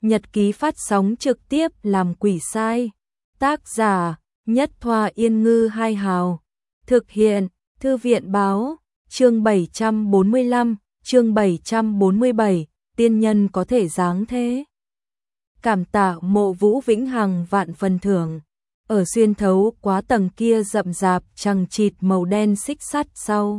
Nhật ký phát sóng trực tiếp làm quỷ sai. Tác giả Nhất Thoa Yên Ngư Hai Hào. Thực hiện Thư viện Báo. Chương 745, chương 747, tiên nhân có thể dáng thế. Cảm tạ Mộ Vũ Vĩnh Hằng vạn phần thưởng. Ở xuyên thấu quá tầng kia rậm rạp chằng chịt màu đen xích sắt sau.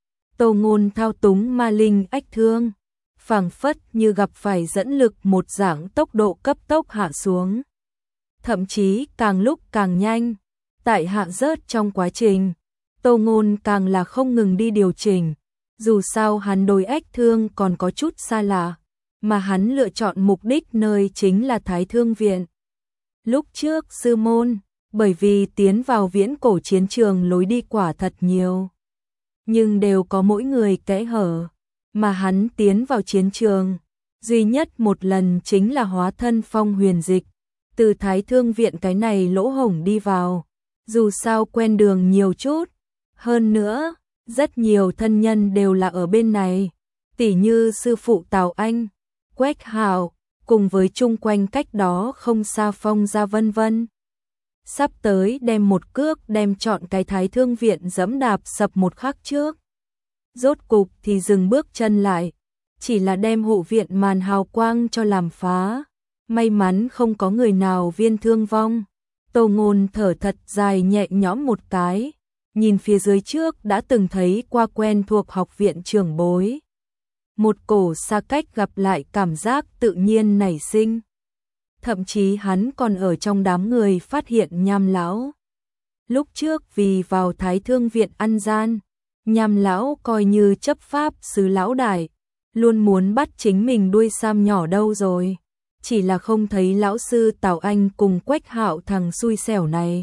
Tô Ngôn thao túng ma linh ách thương, phảng phất như gặp phải dẫn lực một dạng tốc độ cấp tốc hạ xuống. Thậm chí càng lúc càng nhanh, tại hạ rớt trong quá trình, Tô Ngôn càng là không ngừng đi điều chỉnh. Dù sao hắn đối ách thương còn có chút xa lạ, mà hắn lựa chọn mục đích nơi chính là Thái Thương Viện. Lúc trước sư môn, bởi vì tiến vào viễn cổ chiến trường lối đi quả thật nhiều, nhưng đều có mỗi người kẽ hở, mà hắn tiến vào chiến trường, duy nhất một lần chính là hóa thân phong huyền dịch, từ Thái Thương Viện cái này lỗ hổng đi vào, dù sao quen đường nhiều chút, hơn nữa, rất nhiều thân nhân đều là ở bên này, tỉ như sư phụ Tào Anh, Quách Hạo, cùng với chung quanh cách đó không xa Phong gia vân vân. Sắp tới đem một cước đem chọn cái Thái Thương Viện dẫm đạp sập một khắc trước. Rốt cục thì dừng bước chân lại, chỉ là đem hộ viện màn hào quang cho làm phá. May mắn không có người nào viên thương vong. Tô Ngôn thở thật dài nhẹ nhõm một cái, nhìn phía dưới trước đã từng thấy qua quen thuộc học viện trưởng bối. Một cổ xa cách gặp lại cảm giác tự nhiên nảy sinh. Thậm chí hắn còn ở trong đám người phát hiện Nham lão. Lúc trước vì vào Thái Thương Viện ăn gian, Nham lão coi như chấp pháp sứ lão đại, luôn muốn bắt chính mình đuôi sam nhỏ đâu rồi. Chỉ là không thấy lão sư Tào Anh cùng Quách Hạo thằng xui xẻo này.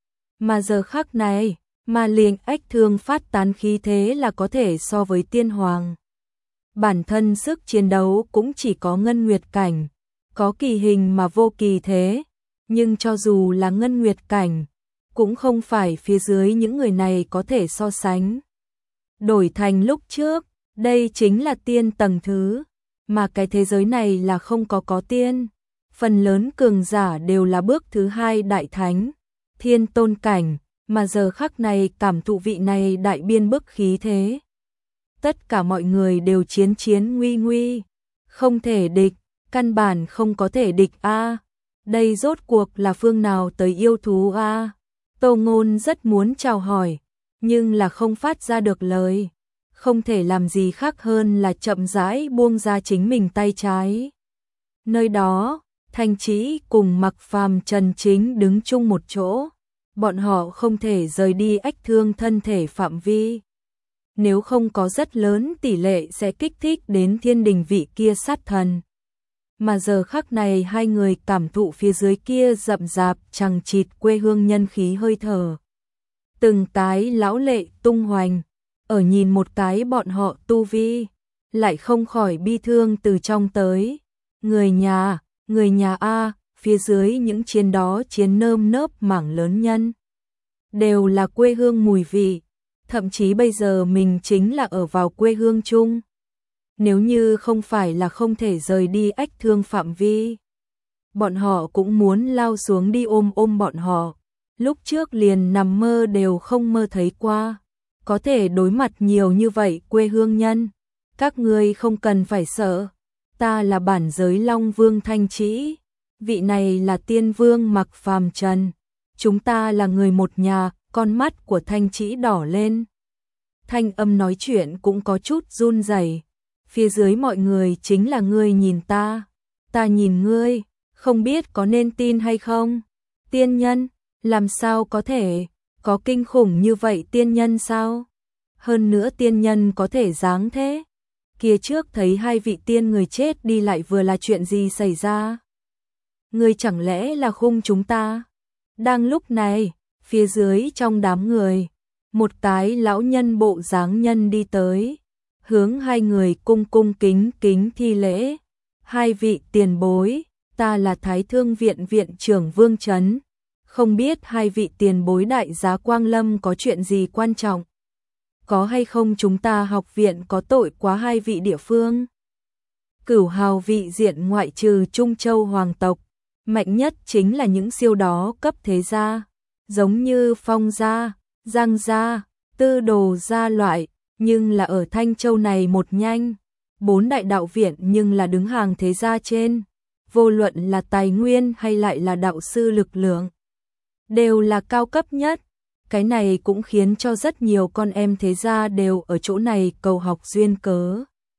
Mà giờ khắc này, ma linh ách thương phát tán khí thế là có thể so với tiên hoàng. Bản thân sức chiến đấu cũng chỉ có ngân nguyệt cảnh, có kỳ hình mà vô kỳ thế, nhưng cho dù là ngân nguyệt cảnh, cũng không phải phía dưới những người này có thể so sánh. Đổi thành lúc trước, đây chính là tiên tầng thứ, mà cái thế giới này là không có tiên. Phần lớn cường giả đều là bước thứ hai đại thánh, thiên tôn cảnh, mà giờ khắc này cảm thụ vị này đại biên bức khí thế. Tất cả mọi người đều chiến chiến nguy nguy, không thể địch, căn bản không có thể địch a. Đây rốt cuộc là phương nào tới yêu thú a? Tô Ngôn rất muốn chào hỏi, nhưng là không phát ra được lời, không thể làm gì khác hơn là chậm rãi buông ra chính mình tay trái. Nơi đó, Thanh Trĩ cùng Mặc Phàm Trần Chính đứng chung một chỗ, bọn họ không thể rời đi ách thương thân thể phạm vi. Nếu không có rất lớn tỷ lệ sẽ kích thích đến thiên đình vị kia sát thần. Mà giờ khắc này hai người cảm thụ phía dưới kia rậm rạp chằng chịt quê hương nhân khí hơi thở. Từng cái lão lệ tung hoành, ở nhìn một cái bọn họ tu vi, lại không khỏi bi thương từ trong tới. Người nhà a, phía dưới những chiến đó chiến nơm nớp mảng lớn nhân. Đều là quê hương mùi vị. Thậm chí bây giờ mình chính là ở vào quê hương chung. Nếu như không phải là không thể rời đi ách thương phạm vi, bọn họ cũng muốn lao xuống đi ôm bọn họ. Lúc trước liền nằm mơ đều không mơ thấy qua. Có thể đối mặt nhiều như vậy quê hương nhân. Các ngươi không cần phải sợ. Ta là bản giới Long Vương Thanh Trĩ. Vị này là tiên vương Mặc Phàm Trần. Chúng ta là người một nhà. Con mắt của Thanh Trĩ đỏ lên. Thanh âm nói chuyện cũng có chút run rẩy. Phía dưới mọi người chính là ngươi nhìn ta nhìn ngươi, không biết có nên tin hay không? Tiên nhân, làm sao có thể, có kinh khủng như vậy tiên nhân sao? Hơn nữa tiên nhân có thể dáng thế? Kia trước thấy hai vị tiên người chết đi lại vừa là chuyện gì xảy ra? Ngươi chẳng lẽ là khung chúng ta? Đang lúc này, phía dưới trong đám người, một cái lão nhân bộ dáng nhân đi tới, hướng hai người cung kính thi lễ. Hai vị tiền bối, ta là Thái Thương Viện viện trưởng Vương Trấn, không biết hai vị tiền bối đại giá quang lâm có chuyện gì quan trọng? Có hay không chúng ta học viện có tội quá hai vị địa phương? Cửu hào vị diện ngoại trừ Trung Châu hoàng tộc, mạnh nhất chính là những siêu đó cấp thế gia, giống như Phong gia, Giang gia, Tư Đồ gia loại, nhưng là ở Thanh Châu này một nhanh, 4 đại đạo viện nhưng là đứng hàng thế gia trên, vô luận là tài nguyên hay lại là đạo sư lực lượng, đều là cao cấp nhất. Cái này cũng khiến cho rất nhiều con em thế gia đều ở chỗ này cầu học duyên cớ.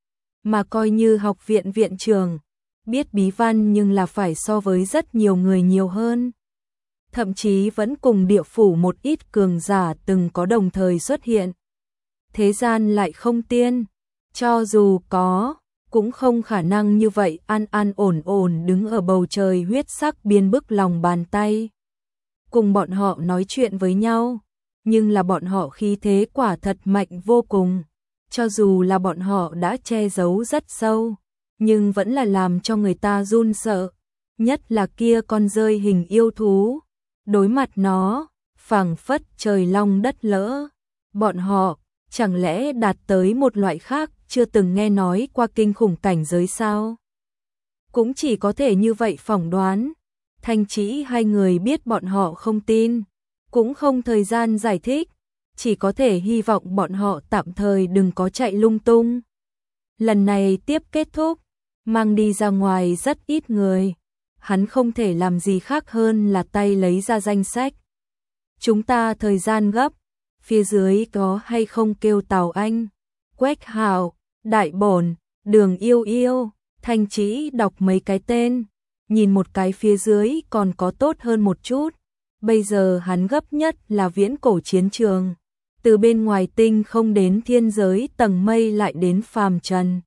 Mà coi như học viện viện trường, biết bí văn nhưng là phải so với rất nhiều người nhiều hơn. Thậm chí vẫn cùng địa phủ một ít cường giả từng có đồng thời xuất hiện. Thế gian lại không tiên, cho dù có, cũng không khả năng như vậy an ổn ổn đứng ở bầu trời huyết sắc biên bức lòng bàn tay. Cùng bọn họ nói chuyện với nhau, nhưng là bọn họ khí thế quả thật mạnh vô cùng. Cho dù là bọn họ đã che giấu rất sâu, nhưng vẫn là làm cho người ta run sợ. Nhất là kia con rơi hình yêu thú, đối mặt nó, phảng phất trời long đất lỡ. Bọn họ, chẳng lẽ đạt tới một loại khác chưa từng nghe nói qua kinh khủng cảnh giới sao? Cũng chỉ có thể như vậy phỏng đoán. Thanh Trĩ hai người biết bọn họ không tin, cũng không thời gian giải thích, chỉ có thể hy vọng bọn họ tạm thời đừng có chạy lung tung. Lần này tiếp kết thúc, mang đi ra ngoài rất ít người, hắn không thể làm gì khác hơn là tay lấy ra danh sách. Chúng ta thời gian gấp, phía dưới có hay không kêu Tào Anh, Quách Hạo, Đại Bổn, Đường Yêu Yêu. Thanh Trĩ đọc mấy cái tên, nhìn một cái phía dưới còn có tốt hơn một chút. Bây giờ hắn gấp nhất là viễn cổ chiến trường, từ bên ngoài tinh không đến thiên giới tầng mây lại đến phàm trần.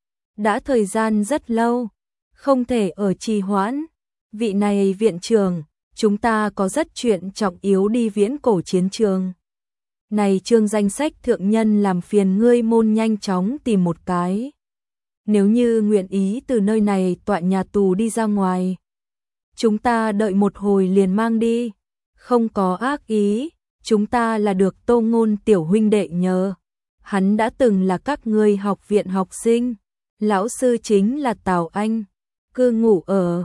Đã thời gian rất lâu, không thể ở trì hoãn. Vị này viện trưởng, chúng ta có rất chuyện trọng yếu đi viễn cổ chiến trường. Này chương danh sách thượng nhân làm phiền ngươi môn nhanh chóng tìm một cái. Nếu như nguyện ý từ nơi này tọa nhà tù đi ra ngoài, chúng ta đợi một hồi liền mang đi. Không có ác ý, chúng ta là được Tô Ngôn tiểu huynh đệ nhờ. Hắn đã từng là các ngươi học viện học sinh, lão sư chính là Tào Anh, cư ngụ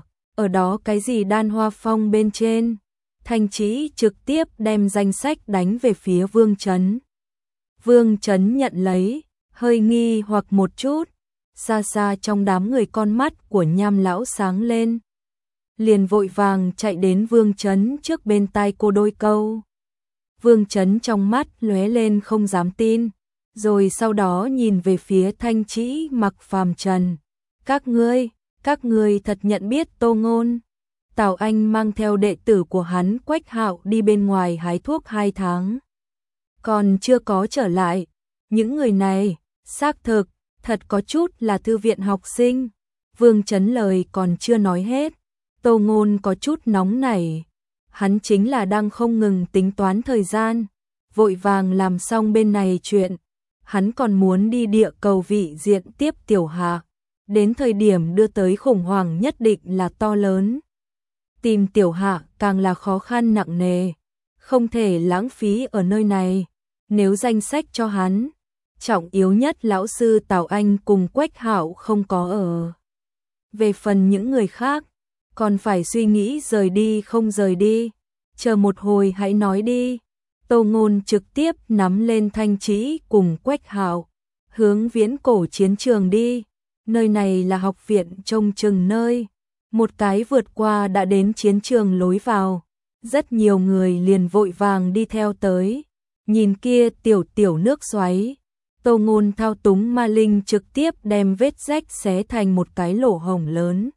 ở đó cái gì Đan Hoa Phong bên trên. Thanh Trĩ trực tiếp đem danh sách đánh về phía Vương Chấn. Vương Chấn nhận lấy, hơi nghi hoặc một chút, xa xa trong đám người con mắt của Nham lão sáng lên. Liền vội vàng chạy đến Vương Chấn trước bên tai cô đôi câu. Vương Chấn trong mắt lóe lên không dám tin, rồi sau đó nhìn về phía Thanh Trĩ mặc phàm trần. Các ngươi thật nhận biết Tô Ngôn. Tào Anh mang theo đệ tử của hắn Quách Hạo đi bên ngoài hái thuốc 2 tháng. Còn chưa có trở lại, những người này, xác thực, thật có chút là thư viện học sinh. Vương Chấn lời còn chưa nói hết, Tô Ngôn có chút nóng nảy. Hắn chính là đang không ngừng tính toán thời gian, vội vàng làm xong bên này chuyện. Hắn còn muốn đi địa cầu vị diện tiếp Tiểu Hạ, đến thời điểm đưa tới khủng hoảng nhất định là to lớn. Tìm Tiểu Hạ càng là khó khăn nặng nề, không thể lãng phí ở nơi này. Nếu danh sách cho hắn, trọng yếu nhất lão sư Tào Anh cùng Quách Hạo không có ở. Về phần những người khác, còn phải suy nghĩ rời đi không rời đi, chờ một hồi hãy nói đi. Tô Ngôn trực tiếp nắm lên Thanh Trĩ cùng Quách Hạo, hướng viễn cổ chiến trường đi. Nơi này là học viện trông chừng nơi. Một cái vượt qua đã đến chiến trường lối vào, rất nhiều người liền vội vàng đi theo tới. Nhìn kia tiểu nước xoáy, Tô Ngôn thao túng ma linh trực tiếp đem vết rách xé thành một cái lỗ hổng lớn,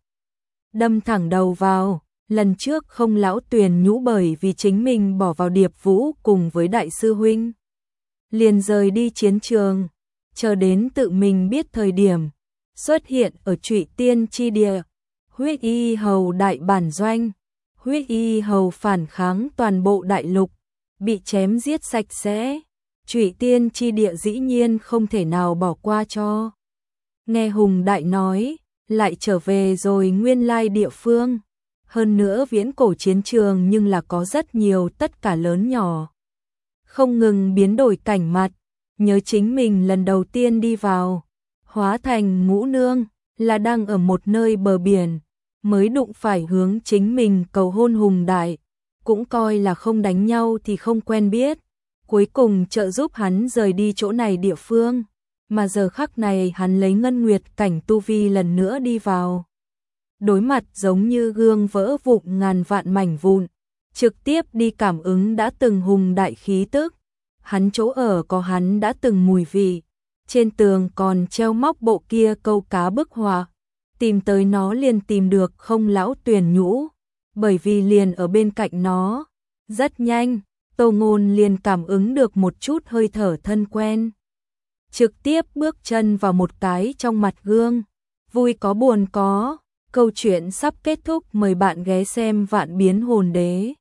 đâm thẳng đầu vào. Lần trước không lão Tuyền nhũ bởi vì chính mình bỏ vào Điệp Vũ cùng với đại sư huynh, liền rời đi chiến trường, chờ đến tự mình biết thời điểm, xuất hiện ở Trụy Tiên chi địa. Huyết Y Hầu đại bản doanh, Huyết Y Hầu phản kháng toàn bộ đại lục, bị chém giết sạch sẽ. Trụy Tiên chi địa dĩ nhiên không thể nào bỏ qua cho. Nghe Hùng đại nói, lại trở về rồi nguyên lai địa phương. Hơn nữa viễn cổ chiến trường nhưng là có rất nhiều tất cả lớn nhỏ, không ngừng biến đổi cảnh mặt. Nhớ chính mình lần đầu tiên đi vào, hóa thành ngũ nương, là đang ở một nơi bờ biển, mới đụng phải hướng chính mình cầu hôn Hùng Đại, cũng coi là không đánh nhau thì không quen biết, cuối cùng trợ giúp hắn rời đi chỗ này địa phương, mà giờ khắc này hắn lấy ngân nguyệt cảnh tu vi lần nữa đi vào. Đối mặt giống như gương vỡ vụn ngàn vạn mảnh vụn, trực tiếp đi cảm ứng đã từng Hùng Đại khí tức, hắn chỗ ở có hắn đã từng mùi vị, trên tường còn treo móc bộ kia câu cá bức họa, tìm tới nó liền tìm được không lão tuyển nhũ, bởi vì liền ở bên cạnh nó. Rất nhanh, Tô Ngôn liền cảm ứng được một chút hơi thở thân quen. Trực tiếp bước chân vào một cái trong mặt gương, vui có buồn có, câu chuyện sắp kết thúc, mời bạn ghé xem Vạn Biến Hồn Đế.